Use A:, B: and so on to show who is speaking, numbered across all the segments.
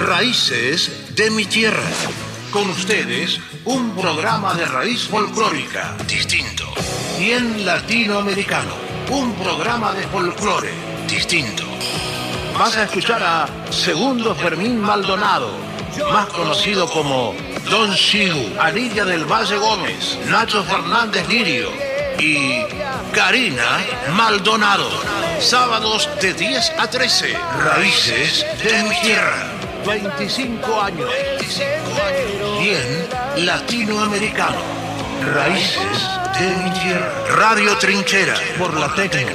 A: Raíces de mi tierra. Con ustedes, un programa de raíz folclórica distinto. Bien latinoamericano. Un programa de folclore distinto. Vas a escuchar a Segundo Fermín Maldonado, más conocido como Don Shigu, Anilla del Valle Gómez, Nacho Fernández Lirio y Karina Maldonado. Sábados de 10 a 13. Raíces de mi tierra. 25 años. Bien latinoamericano. Raíces de mi tierra. Radio Trinchera por la Tecno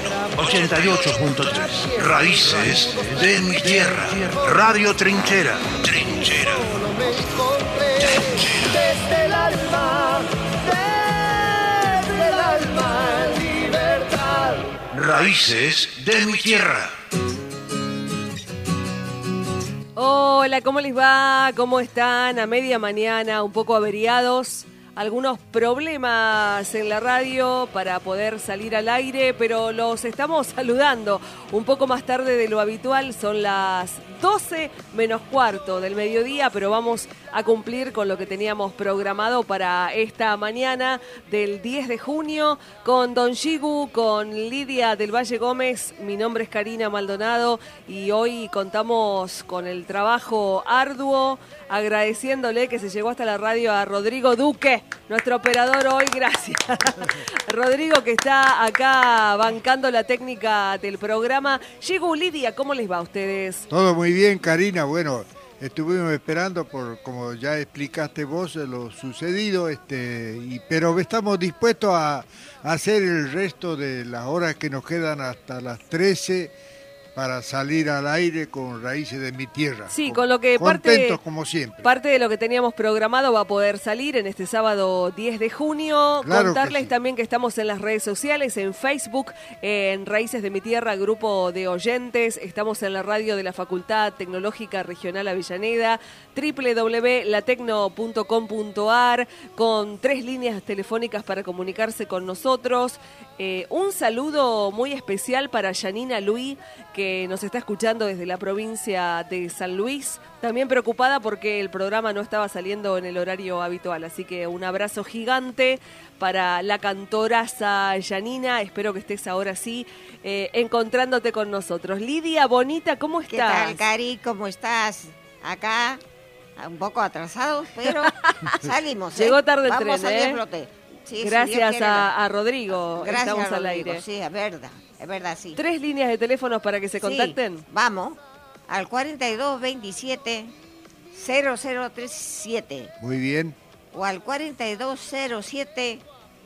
A: 88.3. Raíces de mi tierra. Radio Trinchera. Trinchera.
B: Desde el alma, libertad.
A: Raíces de mi tierra.
C: Hola, ¿cómo les va? ¿Cómo están? A media mañana, un poco averiados. Algunos problemas en la radio para poder salir al aire, pero los estamos saludando un poco más tarde de lo habitual. Son las 12 menos cuarto del mediodía, pero vamos a cumplir con lo que teníamos programado para esta mañana del 10 de junio con Don Shigu, con Lidia del Valle Gómez. Mi nombre es Karina Maldonado y hoy contamos con el trabajo arduo, agradeciéndole que se llegó hasta la radio a Rodrigo Duque, nuestro operador hoy, gracias. Rodrigo, que está acá bancando la técnica del programa. Shigu, Lidia, ¿cómo les va a ustedes?
D: Todo muy bien, Karina. Bueno, estuvimos esperando por, como ya explicaste vos, lo sucedido, pero estamos dispuestos a hacer el resto de las horas que nos quedan hasta las 13 para salir al aire con Raíces de mi tierra.
C: Sí, con lo que
D: contentos como siempre.
C: Parte de lo que teníamos programado va a poder salir en este sábado 10 de junio.
D: Claro.
C: Contarles
D: que sí.
C: También que estamos en las redes sociales, en Facebook, en Raíces de mi tierra, grupo de oyentes. Estamos en la radio de la Facultad Tecnológica Regional Avellaneda, www.latecno.com.ar, con 3 líneas telefónicas para comunicarse con nosotros. Un saludo muy especial para Yanina Luis, que nos está escuchando desde la provincia de San Luis, también preocupada porque el programa no estaba saliendo en el horario habitual, así que un abrazo gigante para la cantoraza Yanina. Espero que estés ahora sí encontrándote con nosotros. Lidia, bonita, ¿cómo estás?
E: ¿Qué tal, Cari? ¿Cómo estás? Acá, un poco atrasados, pero salimos.
C: Llegó tarde el
E: Vamos
C: tren,
E: a salir a flote. Sí,
C: gracias a Rodrigo.
E: Gracias,
C: estamos
E: Rodrigo.
C: al aire.
E: Sí, es verdad, sí.
C: 3 líneas de teléfonos para que se contacten.
E: Sí, vamos al 4227 0037
D: Muy bien.
E: o al 4207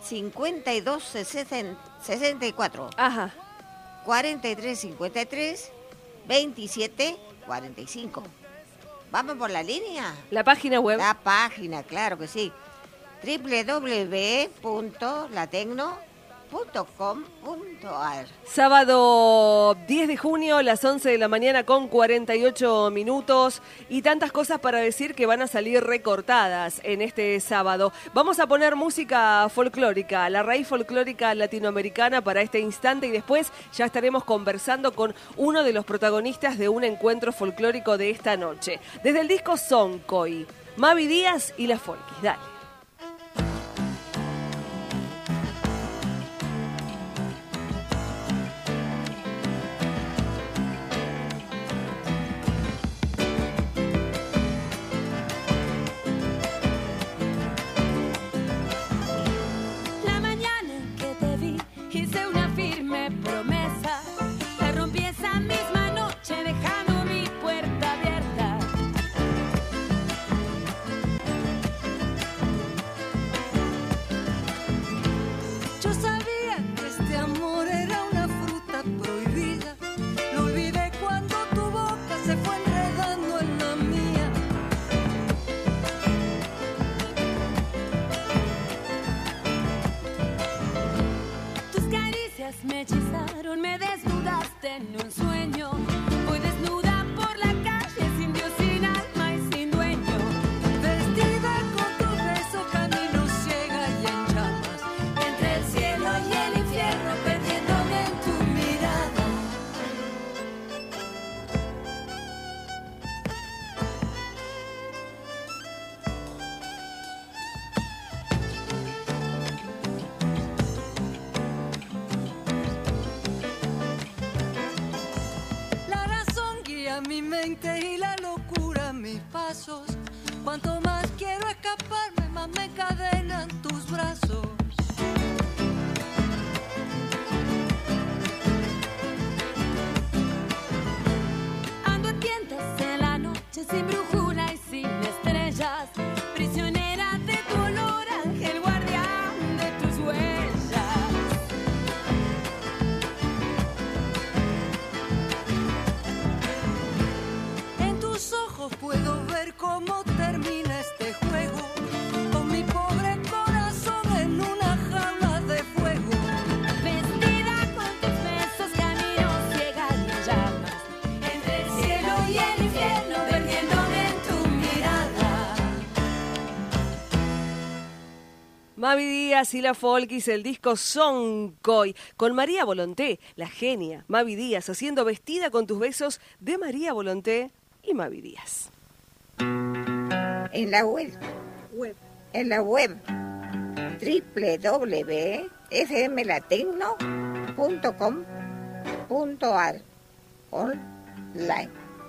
E: 5264.
C: Ajá.
E: 4353 27 45. Vamos por la línea.
C: La página web.
E: La página, claro que sí. www.latecno.com.ar.
C: Sábado 10 de junio, las 11 de la mañana con 48 minutos y tantas cosas para decir que van a salir recortadas en este sábado. Vamos a poner música folclórica, la raíz folclórica latinoamericana para este instante y después ya estaremos conversando con uno de los protagonistas de un encuentro folclórico de esta noche. Desde el disco Soncoy, Mavi Díaz y las Folkis. Dale.
F: angustia mi mente y la locura mis pasos. Cuanto más quiero escaparme, más me encadenan tus brazos. Ando a tientas en la noche sin brújula y sin estrellas, prisionera de tu olor, ángel guardián de tus huellas. En tus ojos puedo ver cómo termina este juego, con mi pobre corazón en una jaula de fuego. Vestida con tus besos, camino ciega y llamas, entre el cielo y el infierno, perdiéndome en tu mirada.
C: Mavi Díaz y la Folkis, el disco Soncoy, con María Volonté, la genia Mavi Díaz, haciendo Vestida con tus besos de María Volonté y Mavi Díaz.
E: En la web www.fmlatecno.com.ar online.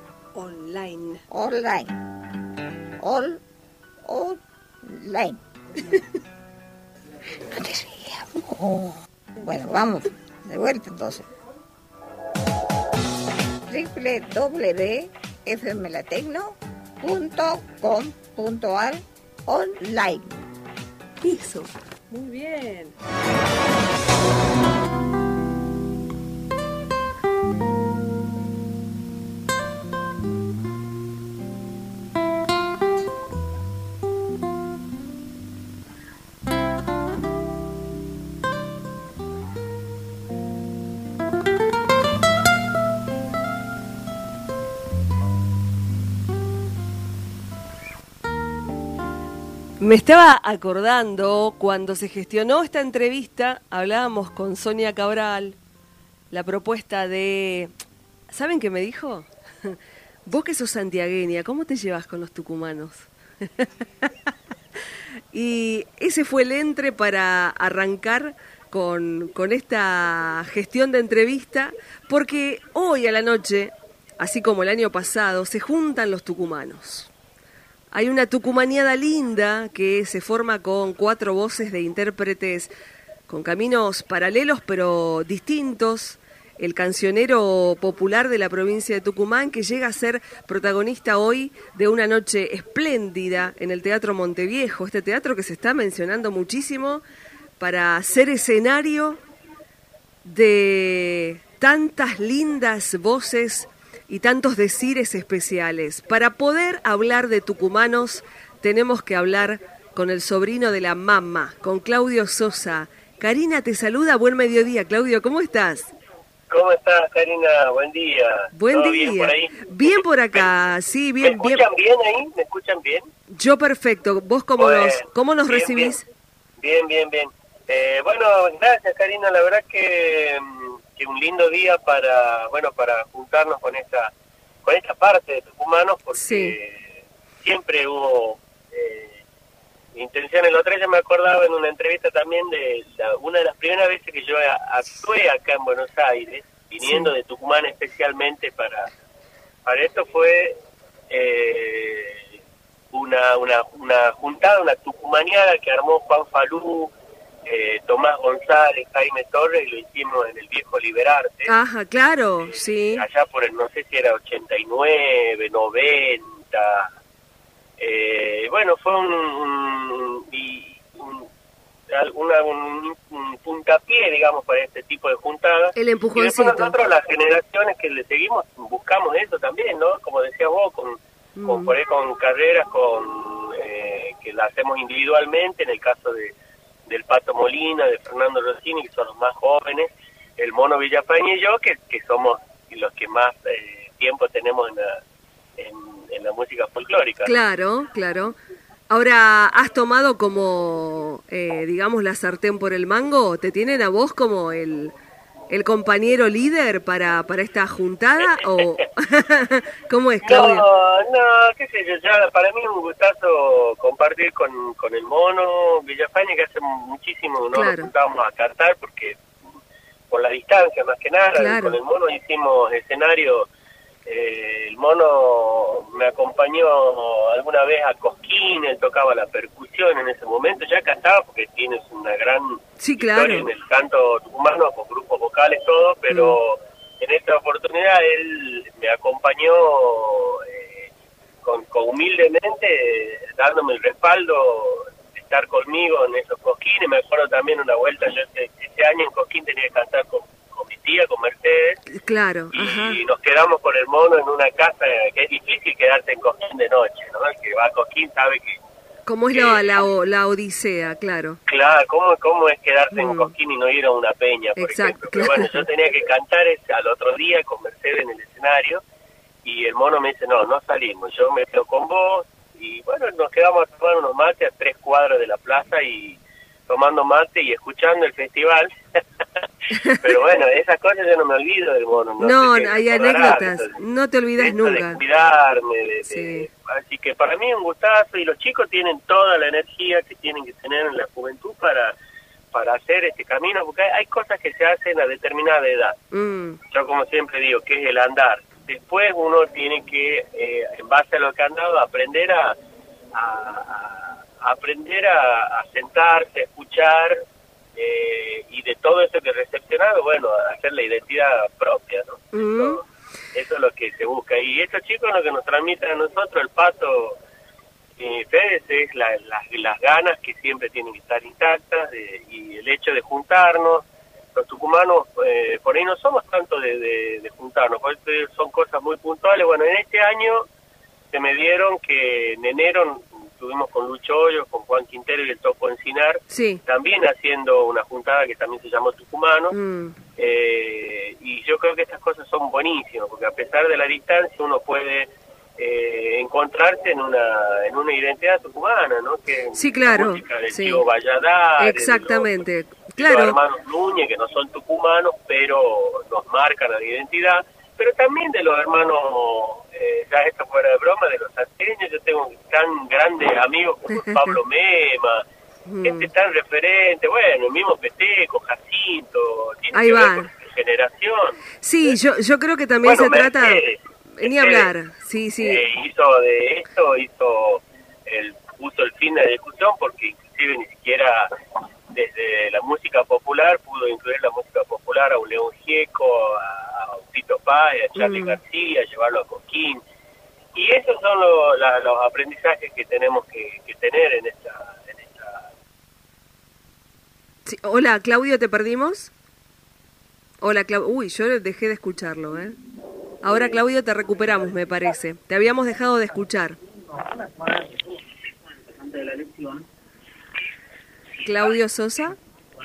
E: No te rías. Bueno, vamos, de vuelta entonces. www.fmlatecno.com.ar online.
C: Eso, muy bien. Me estaba acordando cuando se gestionó esta entrevista, hablábamos con Sonia Cabral, la propuesta de... ¿Saben qué me dijo? Vos que sos santiagueña, ¿cómo te llevas con los tucumanos? Y ese fue el entre para arrancar con esta gestión de entrevista, porque hoy a la noche, así como el año pasado, se juntan los tucumanos. Hay una tucumaniada linda que se forma con 4 voces de intérpretes con caminos paralelos pero distintos. El cancionero popular de la provincia de Tucumán, que llega a ser protagonista hoy de una noche espléndida en el Teatro Monteviejo, este teatro que se está mencionando muchísimo para ser escenario de tantas lindas voces y tantos decires especiales. Para poder hablar de tucumanos tenemos que hablar con el sobrino de la mamá, con Claudio Sosa. Karina te saluda, buen mediodía. Claudio, ¿cómo estás?
G: ¿Cómo estás, Karina? Buen día.
C: Buen día.
G: ¿Bien por ahí?
C: Bien por acá, sí, bien.
G: ¿Me escuchan bien ahí? ¿Me escuchan bien?
C: Yo perfecto. ¿Vos cómo nos
G: bien,
C: recibís?
G: Bien. Bueno, gracias, Karina. La verdad que un lindo día para juntarnos con esta parte de tucumanos, porque
C: sí,
G: siempre hubo intención. El otro día me acordaba en una entrevista también de una de las primeras veces que yo actué acá en Buenos Aires, viniendo
C: sí,
G: de Tucumán especialmente para esto, fue una juntada, una tucumaniada que armó Juan Falú, Tomás González, Jaime Torres, y lo hicimos en el viejo Liberarte.
C: Ajá, claro, sí.
G: Allá por el, no sé si era 89, 90. Bueno, fue un puntapié, digamos, para este tipo de juntadas.
C: El empujoncito.
G: Y después nosotros, las generaciones que le seguimos, buscamos eso también, ¿no? Como decías vos, con por ahí con carreras que la hacemos individualmente, en el caso del Pato Molina, de Fernando Rossini, que son los más jóvenes, el Mono Villafañe y yo, que somos los que más tiempo tenemos en la música folclórica.
C: Claro. Ahora, ¿has tomado como, digamos, la sartén por el mango? ¿Te tienen a vos como el compañero líder para esta juntada? ¿O cómo es, Claudio?
G: No, qué sé yo, ya para mí es un gustazo compartir con el Mono Villafañe, que hace muchísimo no nos juntábamos a cantar, porque por la distancia más que nada, con el Mono hicimos escenario El mono me acompañó alguna vez a Cosquín, él tocaba la percusión en ese momento, ya cantaba porque tienes una gran historia en el canto tucumano, con grupos vocales, todo, pero en esta oportunidad él me acompañó con humildemente, dándome el respaldo de estar conmigo en esos Cosquines. Me acuerdo también una vuelta, yo ese año en Cosquín tenía que cantar con mi tía, con Mercedes.
C: Claro.
G: Y nos quedamos con el mono en una casa, que es difícil quedarse en Cosquín de noche, ¿no? El que va a Cosquín sabe que...
C: ¿Cómo es la odisea, claro?
G: Claro, ¿cómo es quedarse en Cosquín y no ir a una peña, por ejemplo? Pero bueno, yo tenía que cantar al otro día con Mercedes en el escenario, y el mono me dice, no salimos, yo me quedo con vos, y bueno, nos quedamos a tomar unos mates a 3 cuadras de la plaza, y tomando mate y escuchando el festival. Pero bueno, esas cosas yo no me olvido del mono.
C: No, hay anécdotas, no te olvidas nunca.
G: De cuidarme, así que para mí es un gustazo, y los chicos tienen toda la energía que tienen que tener en la juventud para hacer este camino, porque hay cosas que se hacen a determinada edad. Yo como siempre digo, que es el andar. Después uno tiene que, en base a lo que ha andado, aprender a sentarse, a escuchar, y de todo eso que he recepcionado, bueno, hacer la identidad propia, ¿no? Eso es lo que se busca. Y estos chicos lo que nos transmiten a nosotros, el Pato y Fede, es las ganas que siempre tienen que estar intactas, y el hecho de juntarnos. Los tucumanos, por ahí no somos tanto de juntarnos, porque son cosas muy puntuales. Bueno, en este año se me dieron que en enero estuvimos con Lucho Hoyos, con Juan Quintero y el Topo Encinar, también haciendo una juntada que también se llamó Tucumano, y yo creo que estas cosas son buenísimas, porque a pesar de la distancia uno puede encontrarse en una identidad tucumana, ¿no? Que
C: claro,
G: la música del tío Valladares,
C: exactamente,
G: los hermanos Núñez, que no son tucumanos, pero nos marcan la identidad, pero también de los hermanos, ya esto fuera de broma, de los salteños. Yo tengo tan grandes amigos como Pablo Mema, gente tan referente, bueno, el mismo Peteco, Jacinto, tiene
C: ahí
G: que
C: va.
G: ver con su generación.
C: Sí, yo creo que también se trata... Ni hablar, sí.
G: Hizo de esto, puso el fin de la discusión, porque inclusive ni siquiera desde la música popular pudo incluir la música popular a un León Gieco, a Tito Paz, a Charly García, llevarlo a Cosquín. Y esos son los aprendizajes que tenemos que tener en esta...
C: Sí, hola, Claudio, ¿te perdimos? Hola, Claudio. Uy, yo dejé de escucharlo, ¿eh? Ahora, Claudio, te recuperamos, me parece. Te habíamos dejado de escuchar. Claudio Sosa.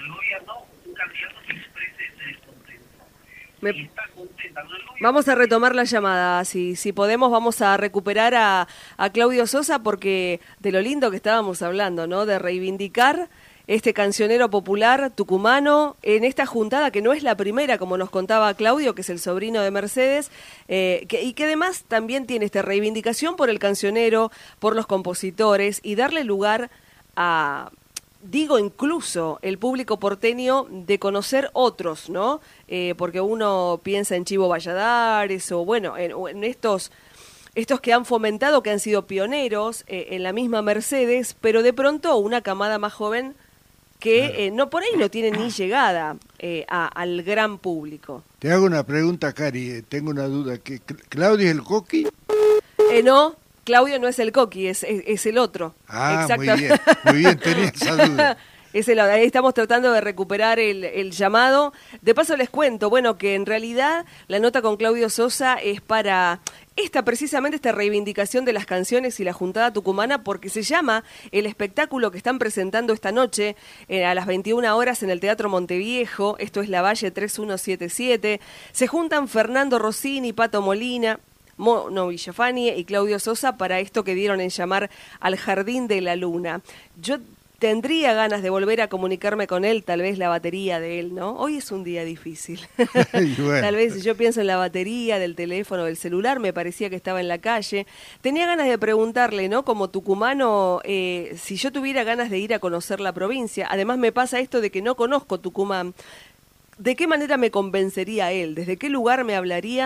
C: Vamos a retomar la llamada, si podemos vamos a recuperar a Claudio Sosa, porque de lo lindo que estábamos hablando, ¿no? De reivindicar este cancionero popular tucumano en esta juntada, que no es la primera, como nos contaba Claudio, que es el sobrino de Mercedes, y que además también tiene esta reivindicación por el cancionero, por los compositores, y darle lugar a... digo incluso el público porteño de conocer otros, ¿no? Porque uno piensa en Chivo Valladares o bueno, en estos que han fomentado, que han sido pioneros en la misma Mercedes, pero de pronto una camada más joven que no por ahí no tiene ni llegada al gran público.
D: Te hago una pregunta, Cari, tengo una duda. ¿Claudio es el Coqui?
C: No. Claudio no es el Coqui, es el otro.
D: Ah, muy bien, tenía esa duda.
C: Ahí estamos tratando de recuperar el llamado. De paso les cuento, bueno, que en realidad la nota con Claudio Sosa es para precisamente esta reivindicación de las canciones y la juntada tucumana, porque se llama el espectáculo que están presentando esta noche a las 21 horas en el Teatro Monteviejo. Esto es La Valle 3177. Se juntan Fernando Rossini, Pato Molina, Mono Villafani y Claudio Sosa para esto que dieron en llamar Al Jardín de la Luna. Yo tendría ganas de volver a comunicarme con él, tal vez la batería de él, ¿no? Hoy es un día difícil. Bueno. Tal vez yo pienso en la batería del teléfono, del celular, me parecía que estaba en la calle. Tenía ganas de preguntarle, ¿no? Como tucumano, si yo tuviera ganas de ir a conocer la provincia. Además me pasa esto de que no conozco Tucumán. ¿De qué manera me convencería él? ¿Desde qué lugar me hablaría?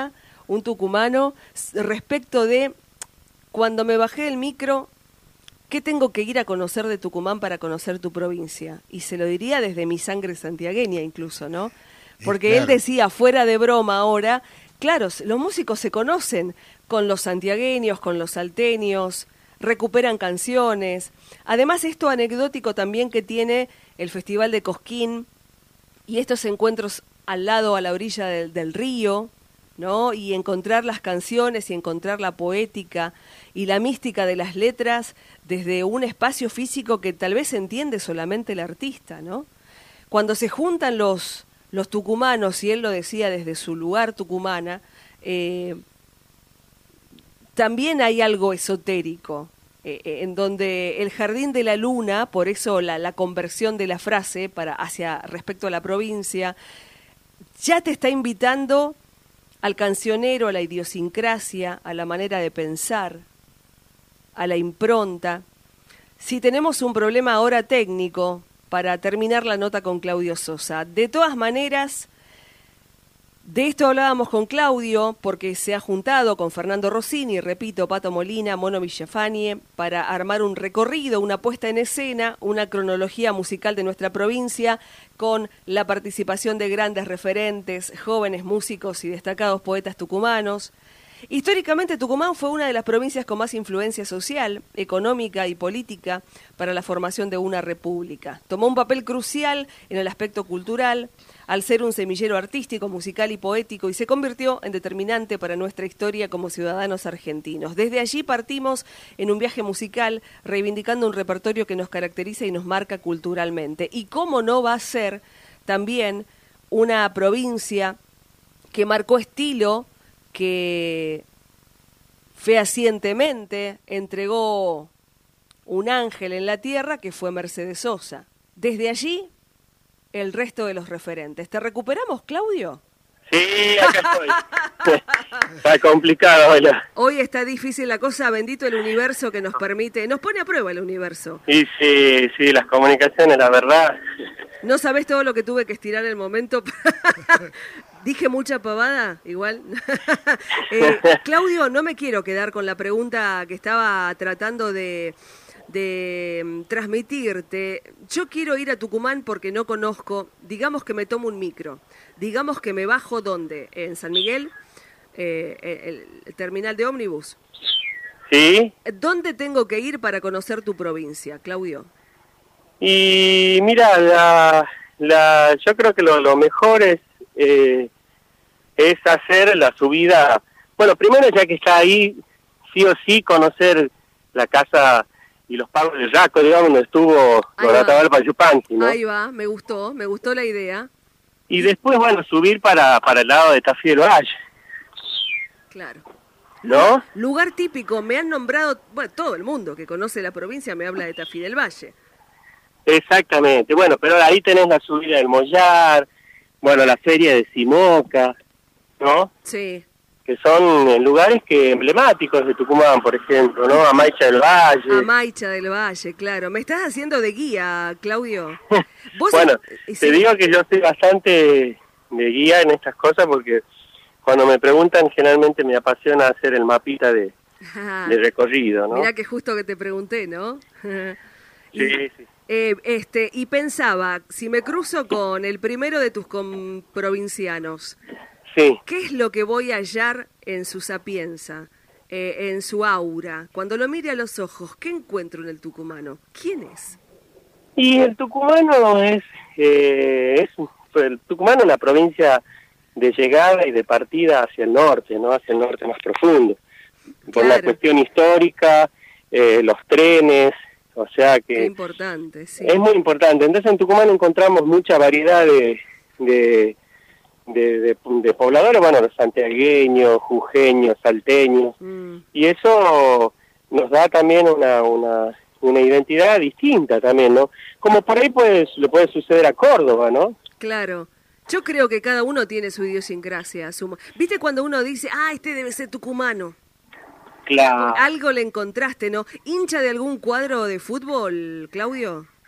C: un tucumano, respecto de cuando me bajé del micro, ¿qué tengo que ir a conocer de Tucumán para conocer tu provincia? Y se lo diría desde mi sangre santiagueña incluso, ¿no? Porque
D: claro.
C: Él decía, fuera de broma ahora, claro, los músicos se conocen con los santiagueños, con los salteños, recuperan canciones. Además, esto anecdótico también que tiene el Festival de Cosquín y estos encuentros al lado, a la orilla del río, ¿no? Y encontrar las canciones y encontrar la poética y la mística de las letras desde un espacio físico que tal vez entiende solamente el artista, ¿no? Cuando se juntan los tucumanos, y él lo decía desde su lugar tucumana, también hay algo esotérico, en donde el jardín de la luna, por eso la conversión de la frase respecto a la provincia, ya te está invitando al cancionero, a la idiosincrasia, a la manera de pensar, a la impronta. Si tenemos un problema ahora técnico, para terminar la nota con Claudio Sosa. De todas maneras, de esto hablábamos con Claudio, porque se ha juntado con Fernando Rossini, repito, Pato Molina, Mono Villafañe, para armar un recorrido, una puesta en escena, una cronología musical de nuestra provincia, con la participación de grandes referentes, jóvenes músicos y destacados poetas tucumanos. Históricamente Tucumán fue una de las provincias con más influencia social, económica y política para la formación de una república. Tomó un papel crucial en el aspecto cultural, al ser un semillero artístico, musical y poético, y se convirtió en determinante para nuestra historia como ciudadanos argentinos. Desde allí partimos en un viaje musical, reivindicando un repertorio que nos caracteriza y nos marca culturalmente. Y cómo no va a ser también una provincia que marcó estilo, que fehacientemente entregó un ángel en la tierra, que fue Mercedes Sosa. Desde allí, el resto de los referentes. ¿Te recuperamos, Claudio?
G: Sí, acá estoy. Está complicado, hola.
C: Hoy está difícil la cosa, bendito el universo que nos permite, nos pone a prueba el universo.
G: Y sí, las comunicaciones, la verdad.
C: No sabés todo lo que tuve que estirar el momento. Dije mucha pavada, igual. Claudio, no me quiero quedar con la pregunta que estaba tratando de transmitirte. Yo quiero ir a Tucumán porque no conozco. Digamos que me tomo un micro. Digamos que me bajo, ¿dónde? En San Miguel, el terminal de ómnibus.
G: Sí.
C: ¿Dónde tengo que ir para conocer tu provincia, Claudio?
G: Y mira, yo creo que lo mejor es hacer la subida. Bueno, primero, ya que está ahí, sí o sí conocer la casa y los pagos del Yaco, digamos, donde estuvo Atahualpa Yupanqui, ¿no?
C: Ahí va, me gustó la idea.
G: Y después, bueno, subir para el lado de Tafí del Valle.
C: Claro.
G: ¿No?
C: Lugar típico, me han nombrado, bueno, todo el mundo que conoce la provincia me habla de Tafí del Valle.
G: Exactamente, bueno, pero ahí tenés la subida del Mollar, bueno, la feria de Simoca, ¿no?
C: Sí.
G: Que son lugares emblemáticos de Tucumán, por ejemplo, ¿no? Amaicha del Valle.
C: Amaicha del Valle, claro. ¿Me estás haciendo de guía, Claudio?
G: Bueno,
C: sí.
G: Te digo que yo soy bastante de guía en estas cosas porque cuando me preguntan generalmente me apasiona hacer el mapita de recorrido, ¿no?
C: Mirá que justo que te pregunté, ¿no?
G: Sí.
C: Y pensaba, si me cruzo con el primero de tus provincianos,
G: sí,
C: ¿qué es lo que voy a hallar en su sapienza, en su aura? Cuando lo mire a los ojos, ¿qué encuentro en el tucumano? ¿Quién es?
G: Y el tucumano el Tucumano es una provincia de llegada y de partida hacia el norte, ¿no? Hacia el norte más profundo. Por la cuestión histórica, los trenes, o sea que...
C: Qué importante, sí.
G: Es muy importante. Entonces en Tucumán encontramos mucha variedad de pobladores, bueno, los santiagueños, jujeños, salteños, y eso nos da también una identidad distinta también, ¿no? Como por ahí le puede suceder a Córdoba, ¿no?
C: Claro. Yo creo que cada uno tiene su idiosincrasia. ¿Viste cuando uno dice, este debe ser tucumano?
G: Claro.
C: Algo le encontraste, ¿no? ¿Hincha de algún cuadro de fútbol, Claudio?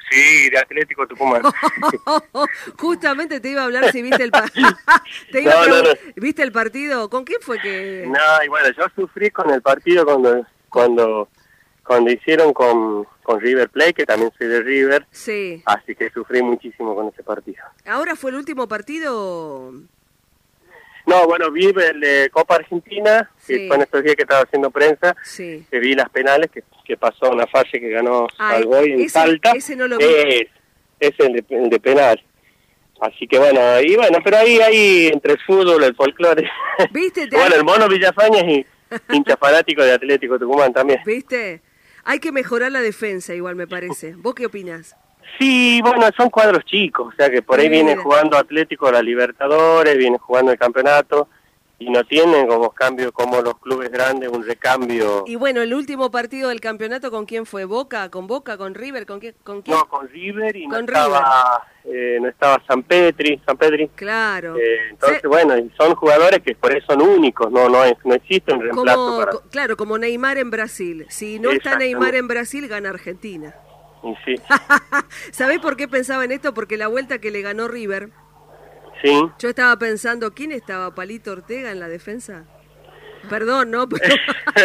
G: Sí, de Atlético Tucumán.
C: Justamente te iba a hablar si viste el ¿Viste el partido? ¿Con quién fue que...?
G: No, y bueno, yo sufrí con el partido cuando hicieron con River Plate, que también soy de River.
C: Sí.
G: Así que sufrí muchísimo con ese partido.
C: ¿Ahora fue el último partido?
G: No, bueno, vi el de Copa Argentina,
C: Sí.
G: que fue en estos días que estaba haciendo prensa,
C: Sí.
G: que vi las penales, que pasó una fase que ganó Salgoy en
C: ese,
G: Salta.
C: ese no lo vi.
G: Es el de penal. Así que bueno, pero ahí entre el fútbol, el folclore.
C: ¿Viste?
G: Bueno, el Mono Villafaña es hincha fanático de Atlético Tucumán también.
C: ¿Viste? Hay que mejorar la defensa igual, me parece. ¿Vos qué opinás?
G: Sí, bueno, son cuadros chicos, o sea que por ahí viene jugando Atlético a la Libertadores, viene jugando el campeonato y no tienen como cambio como los clubes grandes, un recambio.
C: Y bueno, el último partido del campeonato, ¿con quién fue? ¿Boca? ¿Con Boca? ¿Con River? ¿Con quién?
G: No, con River y
C: Con
G: no estaba San Pedri.
C: Claro.
G: Entonces, bueno, y son jugadores que por eso son únicos, no existe un reemplazo
C: Claro, como Neymar en Brasil. Si no está Neymar en Brasil, gana Argentina.
G: Y sí.
C: ¿Sabés por qué pensaba en esto? Porque la vuelta que le ganó River,
G: Sí.
C: yo estaba pensando, ¿quién estaba? ¿Palito Ortega en la defensa? Perdón, ¿no? Pero...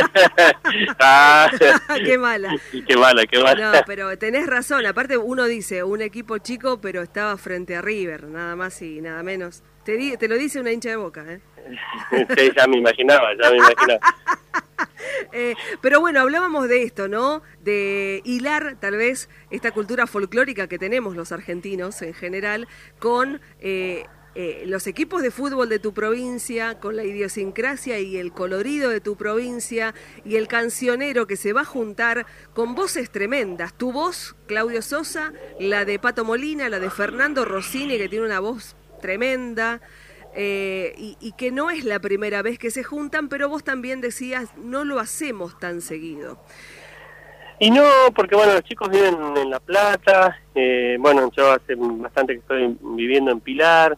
C: Qué mala.
G: Qué mala.
C: No, pero tenés razón. Aparte uno dice, un equipo chico, pero estaba frente a River, nada más y nada menos. Te lo dice una hincha de Boca, ¿eh?
G: Sí, ya me imaginaba.
C: Pero bueno, hablábamos de esto, ¿no? De hilar tal vez esta cultura folclórica que tenemos los argentinos en general con los equipos de fútbol de tu provincia, con la idiosincrasia y el colorido de tu provincia y el cancionero que se va a juntar con voces tremendas. Tu voz, Claudio Sosa, la de Pato Molina, la de Fernando Rossini, que tiene una voz tremenda. Y que no es la primera vez que se juntan, pero vos también decías, no lo hacemos tan seguido.
G: Y no, porque bueno, los chicos viven en La Plata, bueno, yo hace bastante que estoy viviendo en Pilar,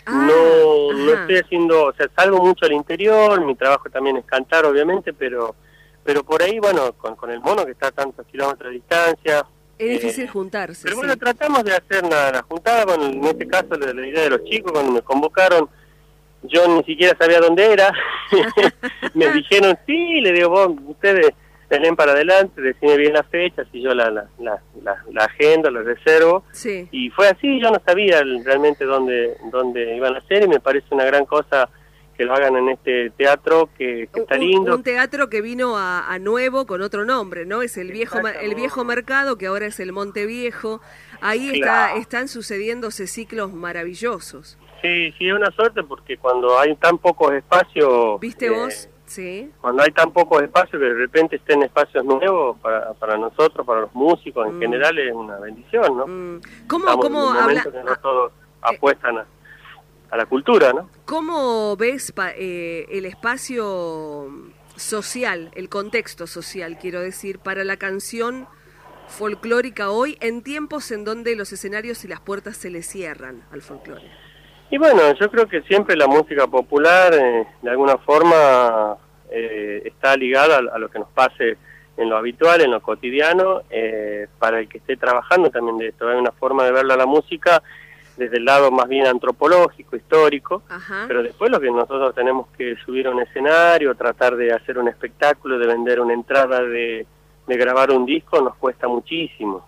G: no estoy haciendo, o sea, salgo mucho al interior, mi trabajo también es cantar, obviamente, pero por ahí, bueno, con el Mono que está a tantos kilómetros de distancia.
C: Es difícil juntarse.
G: Pero bueno, tratamos de hacer la juntada, en este caso la idea de los chicos, cuando me convocaron, yo ni siquiera sabía dónde era, me dijeron, sí, le digo, vos, ustedes leen para adelante, decime bien las fechas, y yo la agenda, la reservo,
C: sí.
G: Y fue así, yo no sabía realmente dónde iban a hacer, y me parece una gran cosa que lo hagan en este teatro, que está lindo.
C: Un teatro que vino a nuevo con otro nombre, ¿no? Es el viejo mercado, que ahora es el Monte Viejo. Ahí
G: Claro.
C: están sucediéndose ciclos maravillosos.
G: Sí, es una suerte porque cuando hay tan pocos espacios...
C: ¿Viste vos? Sí.
G: Cuando hay tan pocos espacios que de repente estén espacios nuevos para nosotros, para los músicos en general, es una bendición, ¿no?
C: ¿Cómo
G: que no todos apuestan a la cultura, ¿no?
C: ¿Cómo ves el espacio social, el contexto social, quiero decir, para la canción folclórica hoy, en tiempos en donde los escenarios y las puertas se le cierran al folclore?
G: Y bueno, yo creo que siempre la música popular, de alguna forma, está ligada a lo que nos pase en lo habitual, en lo cotidiano, para el que esté trabajando también de esto. Hay una forma de verla la música desde el lado más bien antropológico, histórico,
C: Ajá.
G: Pero después lo que nosotros tenemos que subir a un escenario, tratar de hacer un espectáculo, de vender una entrada, de grabar un disco, nos cuesta muchísimo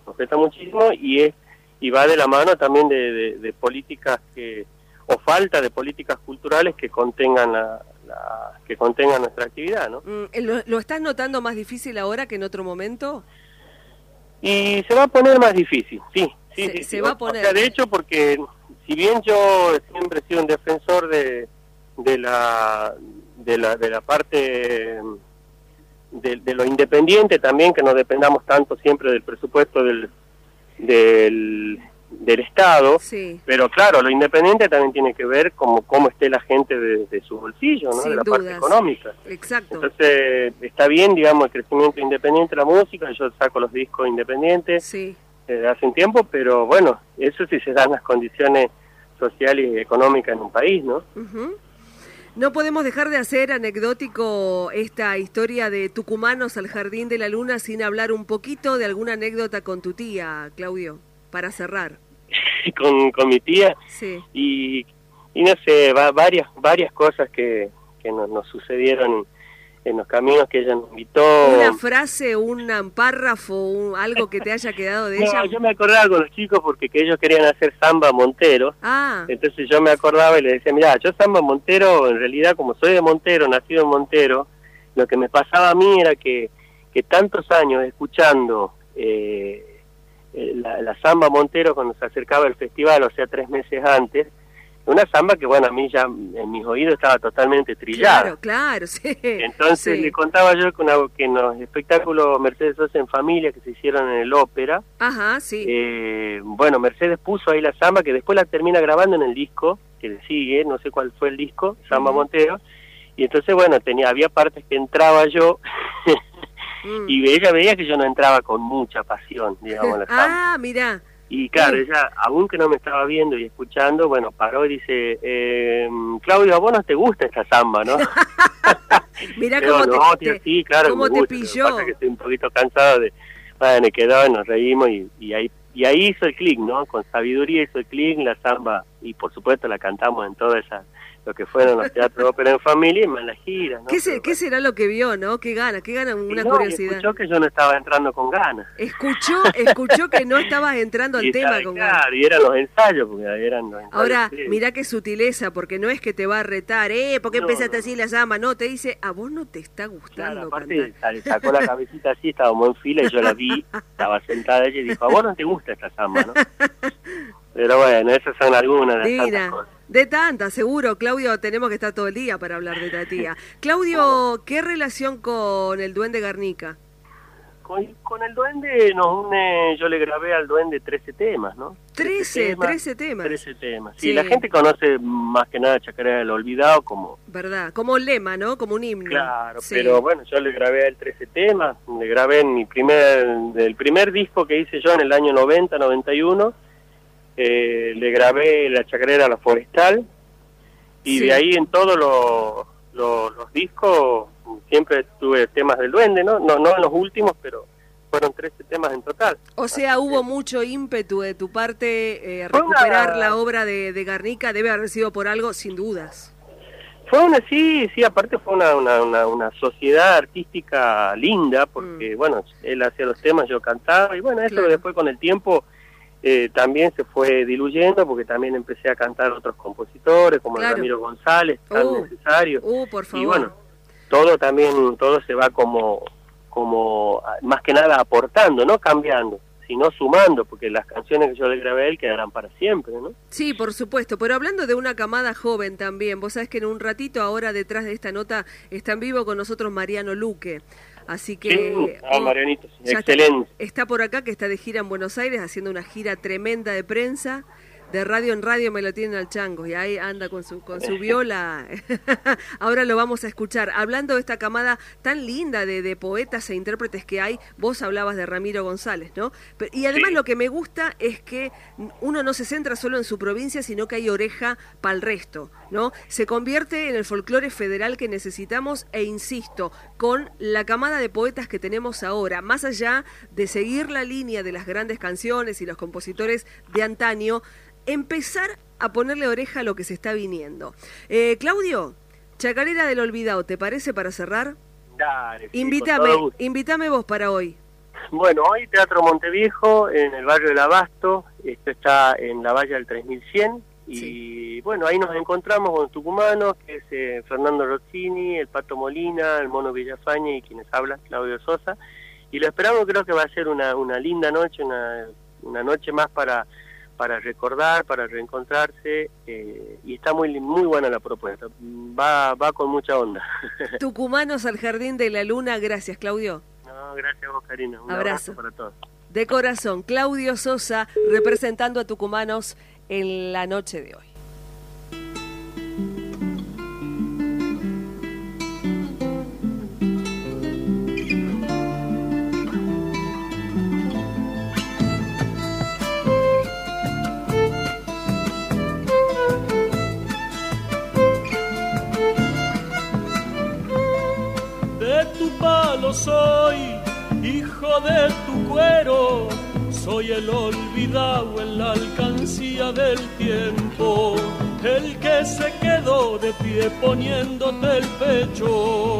G: y va de la mano también de políticas o falta de políticas culturales que contengan nuestra actividad, ¿no?
C: ¿Lo estás notando más difícil ahora que en otro momento?
G: Y se va a poner más difícil, sí.
C: Se va a poner.
G: O sea, de hecho, porque si bien yo siempre he sido un defensor de la parte de lo independiente también, que no dependamos tanto siempre del presupuesto del Estado,
C: sí.
G: Pero claro, lo independiente también tiene que ver cómo esté la gente de su bolsillo, ¿no?
C: Sin
G: de la
C: dudas.
G: parte económica.
C: Exacto.
G: Entonces, está bien, digamos, el crecimiento independiente de la música, yo saco los discos independientes
C: Sí.
G: Hace un tiempo, pero bueno, eso sí se dan las condiciones sociales y económicas en un país, ¿no?
C: Uh-huh. No podemos dejar de hacer anecdótico esta historia de tucumanos al Jardín de la Luna sin hablar un poquito de alguna anécdota con tu tía, Claudio. para cerrar.
G: con mi tía.
C: Sí.
G: Y no sé, varias cosas que nos sucedieron en los caminos que ella nos invitó.
C: ¿Una frase, un párrafo, algo que te haya quedado de ella?
G: No, yo me acordaba con los chicos porque que ellos querían hacer samba Montero.
C: Ah.
G: Entonces yo me acordaba y les decía, mirá, yo samba Montero, en realidad como soy de Montero, nacido en Montero, lo que me pasaba a mí era que tantos años escuchando la samba Montero cuando se acercaba el festival, o sea, 3 meses antes, una samba que, bueno, a mí ya en mis oídos estaba totalmente trillada.
C: Claro, sí.
G: Entonces
C: sí.
G: le contaba yo que en los espectáculos Mercedes Sosa en Familia que se hicieron en el Ópera,
C: Ajá, sí.
G: bueno, Mercedes puso ahí la samba que después la termina grabando en el disco que le sigue, no sé cuál fue el disco, Samba Montero, y entonces, bueno, había partes que entraba yo y ella veía que yo no entraba con mucha pasión, digamos, la samba.
C: Ah, mirá.
G: Y claro, ella, aún que no me estaba viendo y escuchando, bueno, paró y dice, Claudio, a vos no te gusta esta samba, ¿no?
C: Mirá
G: pero
C: cómo
G: no,
C: te,
G: sí, claro,
C: cómo
G: me
C: te
G: gusta,
C: pilló.
G: lo que pasa es que estoy un poquito cansado de... Bueno, quedó, nos reímos y ahí hizo el clic, ¿no? Con sabiduría hizo el clic, la samba, y por supuesto la cantamos en toda esa... lo que fueron los teatros de ópera en familia y más las giras, ¿no?
C: ¿Qué será lo que vio, no? ¿Qué gana? Una
G: no,
C: curiosidad.
G: Escuchó que yo no estaba entrando con ganas.
C: Escuchó que no estabas entrando al tema con ganas.
G: Claro, y eran los ensayos, porque eran los ensayos.
C: Ahora,
G: sí.
C: mirá qué sutileza, porque no es que te va a retar, ¿por qué empezaste así la samba? No, te dice, a vos no te está gustando.
G: Claro, aparte sacó la cabecita así, estábamos en fila y yo la vi, estaba sentada ella y dijo, a vos no te gusta esta samba, ¿no? Pero bueno, esas son algunas de las tantas cosas.
C: De tantas, seguro, Claudio, tenemos que estar todo el día para hablar de la tía. Claudio, ¿qué relación con el Duende Garnica?
G: Con el Duende nos une, yo le grabé al Duende 13 temas, ¿no?
C: 13 temas.
G: 13 temas. Sí, la gente conoce más que nada Chacarera del Olvidado como...
C: ¿Verdad? Como lema, ¿no? Como un himno.
G: Claro,
C: sí.
G: Pero bueno, yo le grabé a él 13 temas, le grabé en el primer disco que hice yo en el año 90, 91, le grabé la Chacarera La Forestal, y de ahí en todos los discos siempre tuve temas del Duende, ¿no? No en los últimos, pero fueron 13 temas en total.
C: O sea, hubo mucho ímpetu de tu parte recuperar la obra de Garnica, debe haber sido por algo, sin dudas.
G: Fue sí, aparte fue una sociedad artística linda, porque bueno, él hacía los temas, yo cantaba, y bueno, eso después con el tiempo también se fue diluyendo, porque también empecé a cantar otros compositores, como Ramiro González, tan necesario.
C: Por favor.
G: Y bueno, todo se va como más que nada aportando, no cambiando, sino sumando, porque las canciones que yo le grabé a él quedarán para siempre, ¿no?
C: Sí, por supuesto, pero hablando de una camada joven también, vos sabés que en un ratito ahora detrás de esta nota está en vivo con nosotros Mariano Luque, así que...
G: Sí, Marianito, excelente.
C: Está por acá, que está de gira en Buenos Aires, haciendo una gira tremenda de prensa. De radio en radio me lo tienen al chango y ahí anda con su viola. Ahora lo vamos a escuchar. Hablando de esta camada tan linda de poetas e intérpretes que hay, vos hablabas de Ramiro González, ¿no? Y además lo que me gusta es que uno no se centra solo en su provincia, sino que hay oreja para el resto, ¿no? Se convierte en el folclore federal que necesitamos e insisto, con la camada de poetas que tenemos ahora, más allá de seguir la línea de las grandes canciones y los compositores de antaño, empezar a ponerle oreja a lo que se está viniendo. Claudio, Chacarera del Olvidado, ¿te parece para cerrar?
G: Dale, sí,
C: invítame vos para hoy.
G: Bueno, hoy Teatro Monteviejo, en el barrio del Abasto, esto está en la valla del 3100, y bueno, ahí nos encontramos con tucumanos, que es Fernando Rossini, el Pato Molina, el Mono Villafañe y quienes hablan, Claudio Sosa, y lo esperamos, creo que va a ser una linda noche, una noche más para recordar, para reencontrarse, y está muy buena la propuesta, va con mucha onda.
C: Tucumanos al Jardín de la Luna, gracias Claudio.
G: No, gracias a vos, Karina, un
C: abrazo
G: para todos.
C: De corazón, Claudio Sosa representando a Tucumanos en la noche de hoy.
H: Soy hijo de tu cuero, Soy el olvidado en la alcancía del tiempo, el que se quedó de pie poniéndote el pecho.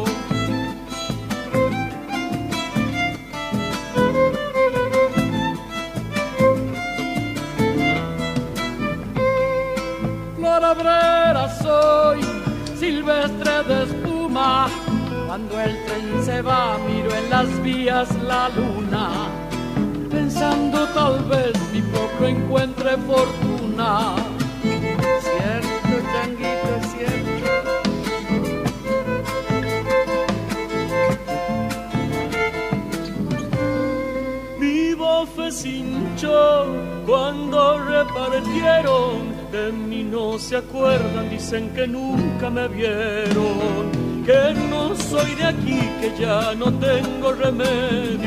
I: Cabrera soy, silvestre de espuma. Cuando el tren se va, miro en las vías la luna, pensando tal vez mi poco encuentre fortuna. Cierto, changuito, es cierto.
H: Mi bofe se hinchó cuando repartieron. De mí no se acuerdan, dicen que nunca me vieron, que no soy de aquí, que ya no tengo remedio.